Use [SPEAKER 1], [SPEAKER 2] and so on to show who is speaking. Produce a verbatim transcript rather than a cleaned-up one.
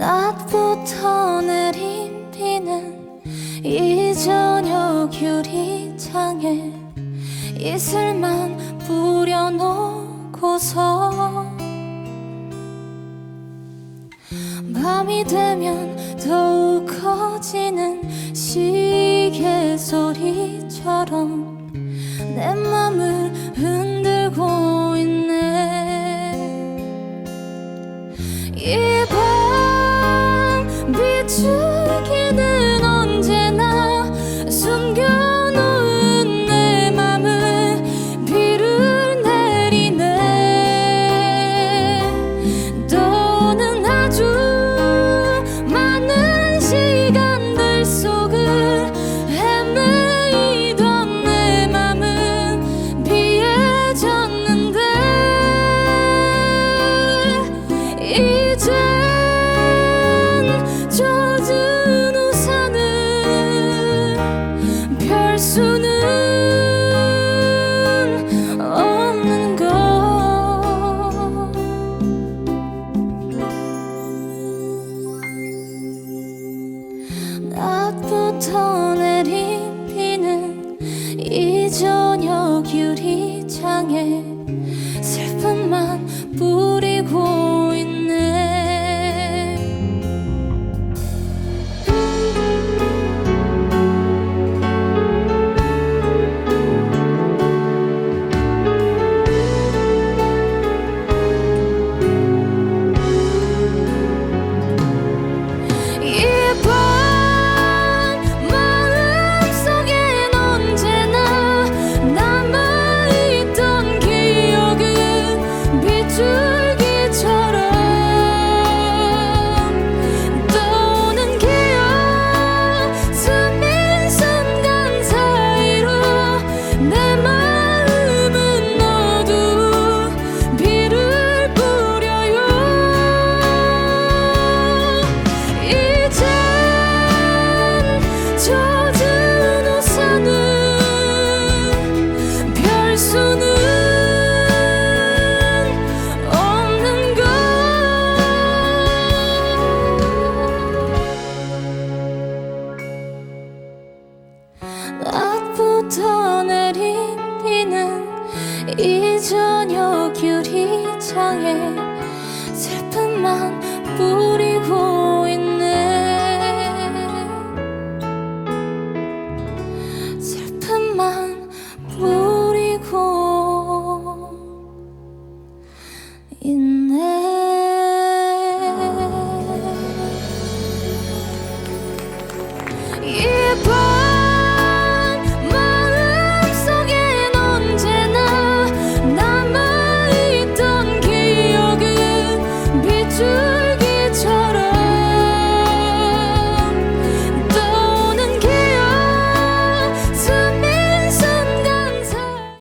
[SPEAKER 1] 낮부터 내린 비는 이 저녁 유리창에 이슬만 뿌려놓고서 밤이 되면 더욱 커지는 시계 소리처럼 내 맘을 흔들고 있네. 이 밤 비추기는 언제나 숨겨놓은 내 맘은 비를 내리네. 너는 아주 많은 시간들 속을 헤매이던 내 맘은 비에 젖는데 이젠 젖은 우산을 펼 수는 없는 것. 낮부터 내린 비는 이 저녁 유리창에